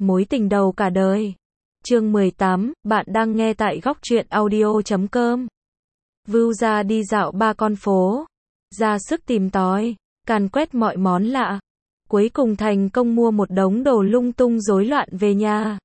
Mối tình đầu cả đời. Chương 18, bạn đang nghe tại góc truyện audio.com. Vưu ra đi dạo ba con phố, ra sức tìm tòi, càn quét mọi món lạ. Cuối cùng thành công mua một đống đồ lung tung rối loạn về nhà.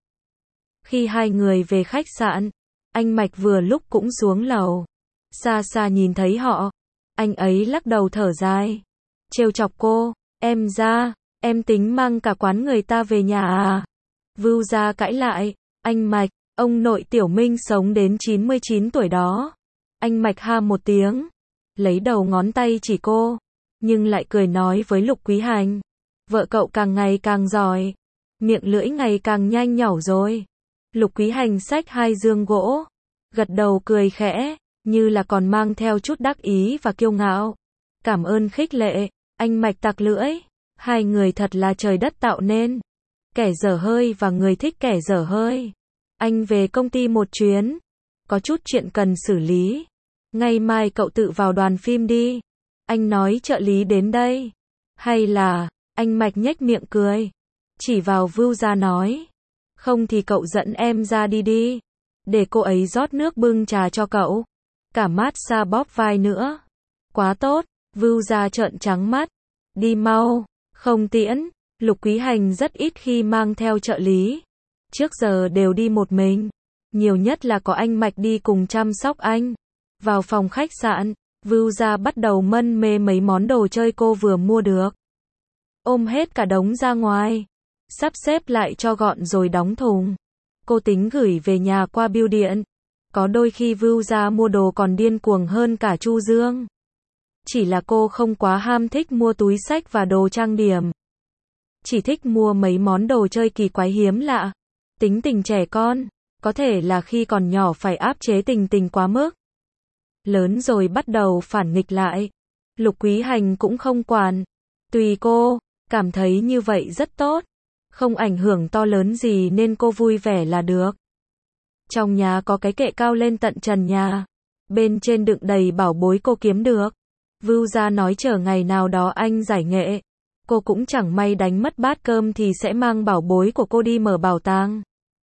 Khi hai người về khách sạn, anh Mạch vừa lúc cũng xuống lầu. Xa xa nhìn thấy họ, anh ấy lắc đầu thở dài, trêu chọc cô, em ra, em tính mang cả quán người ta về nhà à? Vưu ra cãi lại, anh Mạch, ông nội Tiểu Minh sống đến 99 tuổi đó. Anh Mạch ha một tiếng, lấy đầu ngón tay chỉ cô, nhưng lại cười nói với Lục Quý Hành, vợ cậu càng ngày càng giỏi, miệng lưỡi ngày càng nhanh nhảu rồi. Lục Quý Hành xách hai dương gỗ, gật đầu cười khẽ, như là còn mang theo chút đắc ý và kiêu ngạo. Cảm ơn khích lệ, anh Mạch tặc lưỡi, hai người thật là trời đất tạo nên. Kẻ dở hơi và người thích kẻ dở hơi. Anh về công ty một chuyến, có chút chuyện cần xử lý. Ngày mai cậu tự vào đoàn phim đi. Anh nói trợ lý đến đây. Hay là, anh Mạch nhếch miệng cười, chỉ vào Vưu ra nói, không thì cậu dẫn em ra đi đi, để cô ấy rót nước bưng trà cho cậu, cả massage bóp vai nữa. Quá tốt, Vưu ra trợn trắng mắt, đi mau, không tiễn. Lục Quý Hành rất ít khi mang theo trợ lý, trước giờ đều đi một mình, nhiều nhất là có anh Mạch đi cùng chăm sóc anh. Vào phòng khách sạn, Vưu ra bắt đầu mân mê mấy món đồ chơi cô vừa mua được, ôm hết cả đống ra ngoài, sắp xếp lại cho gọn rồi đóng thùng. Cô tính gửi về nhà qua bưu điện. Có đôi khi Vưu ra mua đồ còn điên cuồng hơn cả Chu Dương. Chỉ là cô không quá ham thích mua túi xách và đồ trang điểm, chỉ thích mua mấy món đồ chơi kỳ quái hiếm lạ. Tính tình trẻ con, có thể là khi còn nhỏ phải áp chế tình quá mức, lớn rồi bắt đầu phản nghịch lại. Lục Quý Hành cũng không quản, tùy cô, cảm thấy như vậy rất tốt, không ảnh hưởng to lớn gì nên cô vui vẻ là được. Trong nhà có cái kệ cao lên tận trần nhà, bên trên đựng đầy bảo bối cô kiếm được. Vưu ra nói chờ ngày nào đó anh giải nghệ, cô cũng chẳng may đánh mất bát cơm thì sẽ mang bảo bối của cô đi mở bảo tàng.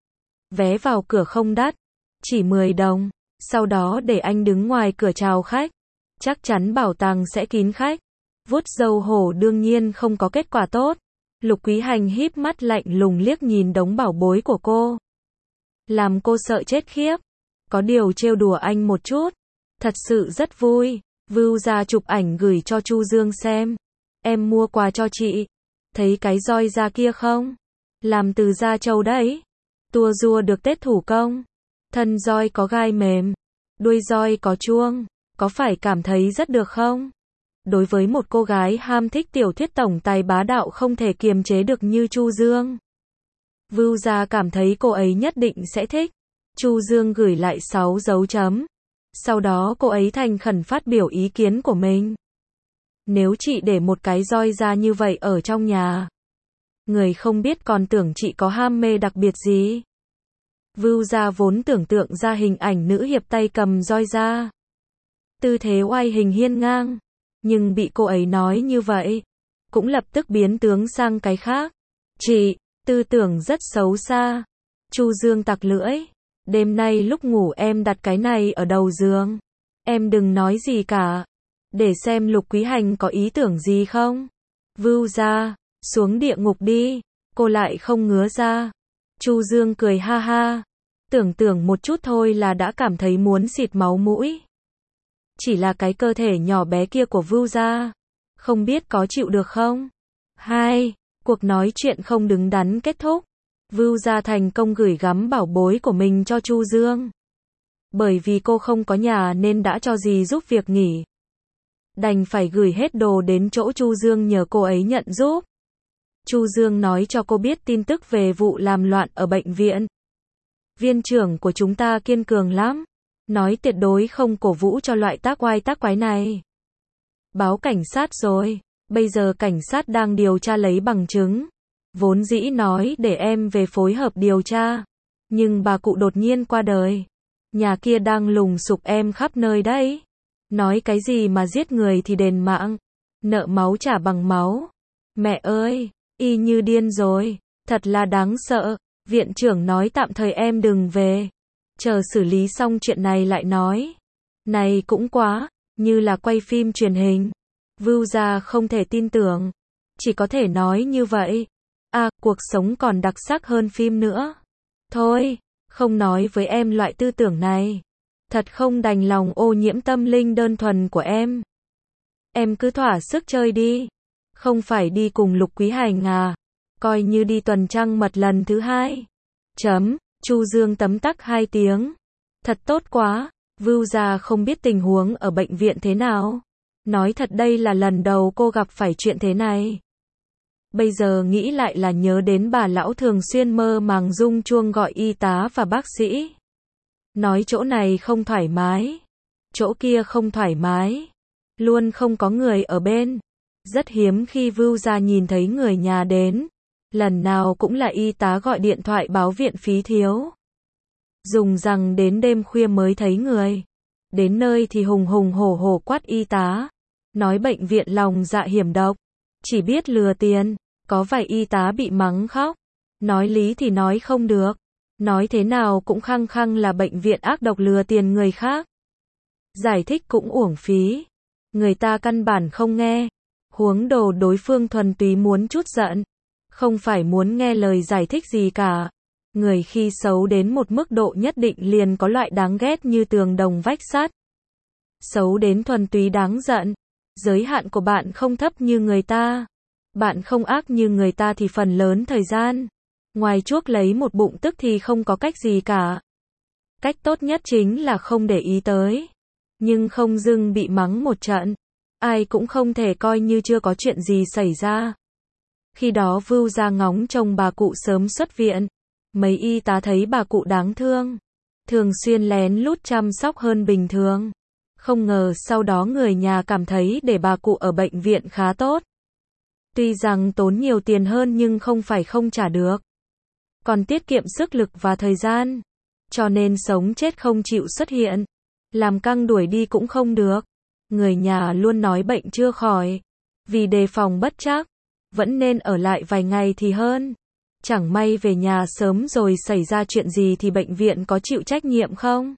Vé vào cửa không đắt, chỉ 10 đồng, sau đó để anh đứng ngoài cửa chào khách, chắc chắn bảo tàng sẽ kín khách. Vuốt râu hổ đương nhiên không có kết quả tốt. Lục Quý Hành híp mắt lạnh lùng liếc nhìn đống bảo bối của cô, làm cô sợ chết khiếp. Có điều trêu đùa anh một chút, thật sự rất vui. Vưu ra chụp ảnh gửi cho Chu Dương xem. Em mua quà cho chị. Thấy cái roi da kia không? Làm từ da trâu đấy. Tua rua được tết thủ công. Thân roi có gai mềm, đuôi roi có chuông. Có phải cảm thấy rất được không? Đối với một cô gái ham thích tiểu thuyết tổng tài bá đạo không thể kiềm chế được như Chu Dương, Vưu ra cảm thấy cô ấy nhất định sẽ thích. Chu Dương gửi lại 6 dấu chấm. Sau đó cô ấy thành khẩn phát biểu ý kiến của mình. Nếu chị để một cái roi da như vậy ở trong nhà, người không biết còn tưởng chị có ham mê đặc biệt gì. Vưu ra vốn tưởng tượng ra hình ảnh nữ hiệp tay cầm roi da, tư thế oai hình hiên ngang, nhưng bị cô ấy nói như vậy, cũng lập tức biến tướng sang cái khác. Chị, tư tưởng rất xấu xa. Chu Dương tặc lưỡi, đêm nay lúc ngủ em đặt cái này ở đầu giường. Em đừng nói gì cả, để xem Lục Quý Hành có ý tưởng gì không. Vưu ra, xuống địa ngục đi, cô lại không ngứa ra. Chu Dương cười ha ha, tưởng một chút thôi là đã cảm thấy muốn xịt máu mũi. Chỉ là cái cơ thể nhỏ bé kia của Vưu ra, không biết có chịu được không. Cuộc nói chuyện không đứng đắn kết thúc. Vưu ra thành công gửi gắm bảo bối của mình cho Chu Dương. Bởi vì cô không có nhà nên đã cho dì giúp việc nghỉ, đành phải gửi hết đồ đến chỗ Chu Dương nhờ cô ấy nhận giúp. Chu Dương nói cho cô biết tin tức về vụ làm loạn ở bệnh viện. Viên trưởng của chúng ta kiên cường lắm, nói tuyệt đối không cổ vũ cho loại tác oai tác quái này. Báo cảnh sát rồi, bây giờ cảnh sát đang điều tra lấy bằng chứng. Vốn dĩ nói để em về phối hợp điều tra, nhưng bà cụ đột nhiên qua đời. Nhà kia đang lùng sục em khắp nơi đấy. Nói cái gì mà giết người thì đền mạng, nợ máu trả bằng máu. Mẹ ơi, y như điên rồi. Thật là đáng sợ. Viện trưởng nói tạm thời em đừng về. Chờ xử lý xong chuyện này lại nói. Này cũng quá, như là quay phim truyền hình. Vưu Gia không thể tin tưởng. Chỉ có thể nói như vậy. À, cuộc sống còn đặc sắc hơn phim nữa. Thôi, không nói với em loại tư tưởng này. Thật không đành lòng ô nhiễm tâm linh đơn thuần của em. Em cứ thỏa sức chơi đi. Không phải đi cùng Lục Quý Hành à? Coi như đi tuần trăng mật lần thứ 2. Chu Dương tấm tắc 2 tiếng. Thật tốt quá. Vưu Gia không biết tình huống ở bệnh viện thế nào. Nói thật đây là lần đầu cô gặp phải chuyện thế này. Bây giờ nghĩ lại là nhớ đến bà lão thường xuyên mơ màng rung chuông gọi y tá và bác sĩ. Nói chỗ này không thoải mái. Chỗ kia không thoải mái. Luôn không có người ở bên. Rất hiếm khi Vưu Gia nhìn thấy người nhà đến. Lần nào cũng là y tá gọi điện thoại báo viện phí thiếu. Dùng rằng đến đêm khuya mới thấy người. Đến nơi thì hùng hùng hổ hổ quát y tá. Nói bệnh viện lòng dạ hiểm độc. Chỉ biết lừa tiền. Có vài y tá bị mắng khóc. Nói lý thì nói không được. Nói thế nào cũng khăng khăng là bệnh viện ác độc lừa tiền người khác. Giải thích cũng uổng phí. Người ta căn bản không nghe. Huống đồ đối phương thuần túy muốn chút giận. Không phải muốn nghe lời giải thích gì cả. Người khi xấu đến một mức độ nhất định liền có loại đáng ghét như tường đồng vách sắt. Xấu đến thuần túy đáng giận. Giới hạn của bạn không thấp như người ta. Bạn không ác như người ta thì phần lớn thời gian. Ngoài chuốc lấy một bụng tức thì không có cách gì cả. Cách tốt nhất chính là không để ý tới. Nhưng không dưng bị mắng một trận. Ai cũng không thể coi như chưa có chuyện gì xảy ra. Khi đó Vưu Gia ngóng trông bà cụ sớm xuất viện. Mấy y tá thấy bà cụ đáng thương. Thường xuyên lén lút chăm sóc hơn bình thường. Không ngờ sau đó người nhà cảm thấy để bà cụ ở bệnh viện khá tốt. Tuy rằng tốn nhiều tiền hơn nhưng không phải không trả được. Còn tiết kiệm sức lực và thời gian. Cho nên sống chết không chịu xuất hiện. Làm căng đuổi đi cũng không được. Người nhà luôn nói bệnh chưa khỏi. Vì đề phòng bất trắc. Vẫn nên ở lại vài ngày thì hơn. Chẳng may về nhà sớm rồi xảy ra chuyện gì thì bệnh viện có chịu trách nhiệm không?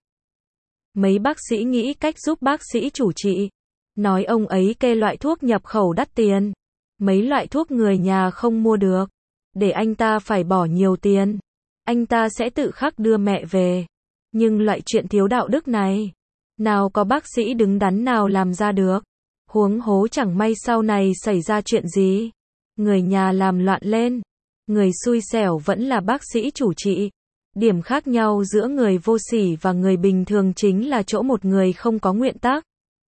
Mấy bác sĩ nghĩ cách giúp bác sĩ chủ trị. Nói ông ấy kê loại thuốc nhập khẩu đắt tiền. Mấy loại thuốc người nhà không mua được. Để anh ta phải bỏ nhiều tiền. Anh ta sẽ tự khắc đưa mẹ về. Nhưng loại chuyện thiếu đạo đức này. Nào có bác sĩ đứng đắn nào làm ra được. Huống hố chẳng may sau này xảy ra chuyện gì. Người nhà làm loạn lên. Người xui xẻo vẫn là bác sĩ chủ trị. Điểm khác nhau giữa người vô sỉ và người bình thường chính là chỗ một người không có nguyên tắc.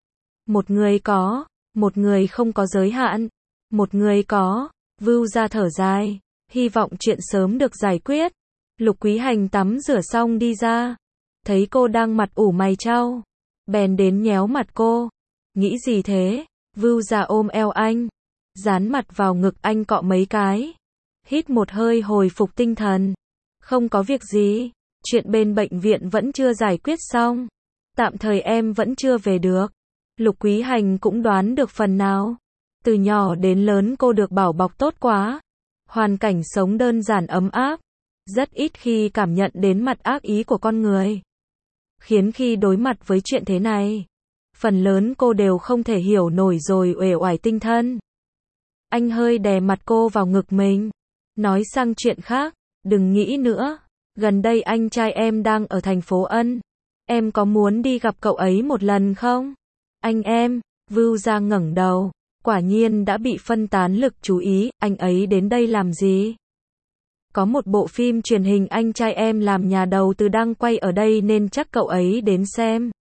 Một người có. Một người không có giới hạn. Một người có. Vưu Gia thở dài. Hy vọng chuyện sớm được giải quyết. Lục Quý Hành tắm rửa xong đi ra. Thấy cô đang mặt ủ mày chau. Bèn đến nhéo mặt cô. Nghĩ gì thế? Vưu Gia ôm eo anh. Dán mặt vào ngực anh cọ mấy cái. Hít một hơi hồi phục tinh thần. Không có việc gì. Chuyện bên bệnh viện vẫn chưa giải quyết xong. Tạm thời em vẫn chưa về được. Lục Quý Hành cũng đoán được phần nào. Từ nhỏ đến lớn cô được bảo bọc tốt quá. Hoàn cảnh sống đơn giản ấm áp. Rất ít khi cảm nhận đến mặt ác ý của con người. Khiến khi đối mặt với chuyện thế này, phần lớn cô đều không thể hiểu nổi rồi uể oải tinh thần. Anh hơi đè mặt cô vào ngực mình. Nói sang chuyện khác. Đừng nghĩ nữa. Gần đây anh trai em đang ở thành phố Ân. Em có muốn đi gặp cậu ấy một lần không? Anh em. Vưu Gia ngẩng đầu. Quả nhiên đã bị phân tán lực chú ý. Anh ấy đến đây làm gì? Có một bộ phim truyền hình anh trai em làm nhà đầu tư đang quay ở đây nên chắc cậu ấy đến xem.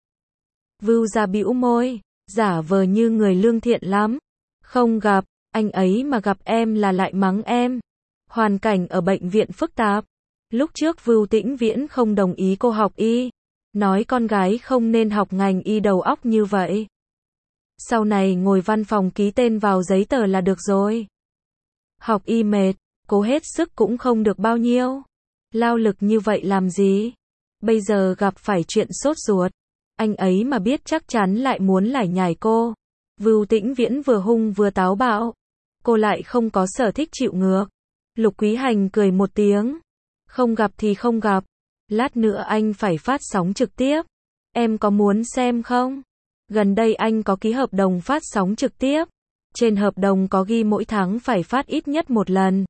Vưu Gia bĩu môi. Giả vờ như người lương thiện lắm. Không gặp. Anh ấy mà gặp em là lại mắng em. Hoàn cảnh ở bệnh viện phức tạp. Lúc trước Vưu Tĩnh Viễn không đồng ý cô học y. Nói con gái không nên học ngành y đầu óc như vậy. Sau này ngồi văn phòng ký tên vào giấy tờ là được rồi. Học y mệt, cố hết sức cũng không được bao nhiêu. Lao lực như vậy làm gì? Bây giờ gặp phải chuyện sốt ruột. Anh ấy mà biết chắc chắn lại muốn lải nhải cô. Vưu Tĩnh Viễn vừa hung vừa táo bạo. Cô lại không có sở thích chịu ngược. Lục Quý Hành cười một tiếng. Không gặp thì không gặp. Lát nữa anh phải phát sóng trực tiếp. Em có muốn xem không? Gần đây anh có ký hợp đồng phát sóng trực tiếp. Trên hợp đồng có ghi mỗi tháng phải phát ít nhất một lần.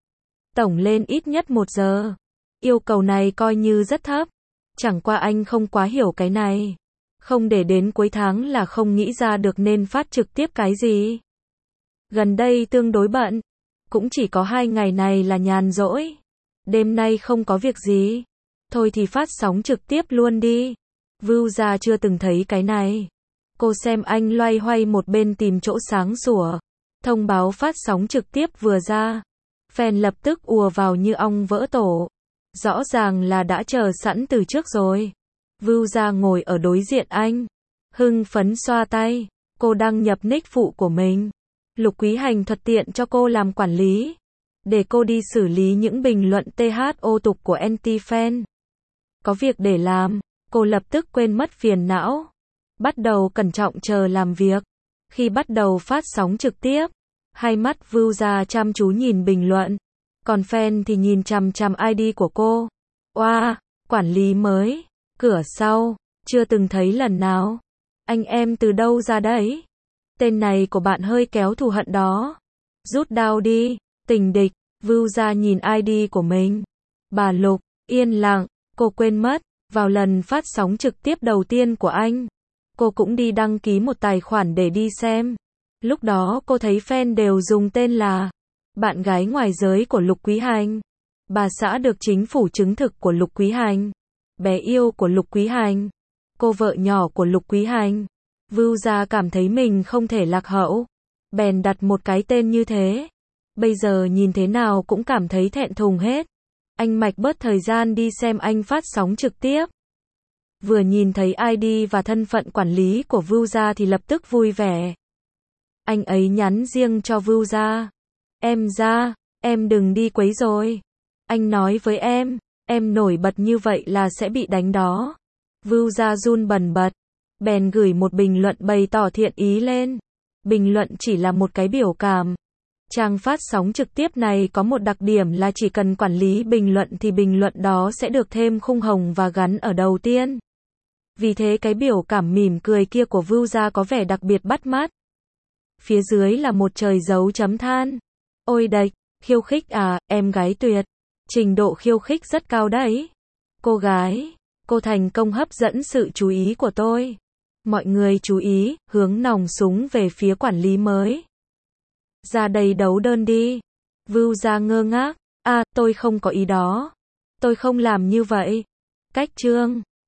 Tổng lên ít nhất 1 giờ. Yêu cầu này coi như rất thấp. Chẳng qua anh không quá hiểu cái này. Không để đến cuối tháng là không nghĩ ra được nên phát trực tiếp cái gì. Gần đây tương đối bận. Cũng chỉ có 2 ngày này là nhàn rỗi. Đêm nay không có việc gì. Thôi thì phát sóng trực tiếp luôn đi. Vưu Gia chưa từng thấy cái này. Cô xem anh loay hoay một bên tìm chỗ sáng sủa. Thông báo phát sóng trực tiếp vừa ra. Fan lập tức ùa vào như ong vỡ tổ. Rõ ràng là đã chờ sẵn từ trước rồi. Vưu Gia ngồi ở đối diện anh. Hưng phấn xoa tay. Cô đăng nhập nick phụ của mình. Lục Quý Hành thuận tiện cho cô làm quản lý. Để cô đi xử lý những bình luận THO tục của anti-fan. Có việc để làm. Cô lập tức quên mất phiền não. Bắt đầu cẩn trọng chờ làm việc. Khi bắt đầu phát sóng trực tiếp, hai mắt Vưu Gia chăm chú nhìn bình luận. Còn fan thì nhìn chằm chằm ID của cô. Oa, quản lý mới. Cửa sau. Chưa từng thấy lần nào. Anh em từ đâu ra đấy? Tên này của bạn hơi kéo thù hận đó. Rút đao đi. Tình địch. Vưu Gia nhìn ID của mình. Bà Lục. Yên lặng. Cô quên mất. Vào lần phát sóng trực tiếp đầu tiên của anh, cô cũng đi đăng ký một tài khoản để đi xem. Lúc đó cô thấy fan đều dùng tên là bạn gái ngoài giới của Lục Quý Hành, bà xã được chính phủ chứng thực của Lục Quý Hành, bé yêu của Lục Quý Hành, cô vợ nhỏ của Lục Quý Hành. Vưu Gia cảm thấy mình không thể lạc hậu, bèn đặt một cái tên như thế. Bây giờ nhìn thế nào cũng cảm thấy thẹn thùng hết. Anh Mạch bớt thời gian đi xem anh phát sóng trực tiếp. Vừa nhìn thấy ID và thân phận quản lý của Vưu Gia thì lập tức vui vẻ. Anh ấy nhắn riêng cho Vưu Gia. Em Gia, em đừng đi quấy rồi. Anh nói với em nổi bật như vậy là sẽ bị đánh đó. Vưu Gia run bần bật, bèn gửi một bình luận bày tỏ thiện ý lên. Bình luận chỉ là một cái biểu cảm. Trang phát sóng trực tiếp này có một đặc điểm là chỉ cần quản lý bình luận thì bình luận đó sẽ được thêm khung hồng và gắn ở đầu tiên. Vì thế cái biểu cảm mỉm cười kia của Vưu Gia có vẻ đặc biệt bắt mắt. Phía dưới là một trời dấu chấm than. Ôi đệch, khiêu khích à, em gái tuyệt. Trình độ khiêu khích rất cao đấy. Cô gái, cô thành công hấp dẫn sự chú ý của tôi. Mọi người chú ý, hướng nòng súng về phía quản lý mới. Ra đây đấu đơn đi. Vưu Gia ngơ ngác. À, tôi không có ý đó. Tôi không làm như vậy. Cách chương.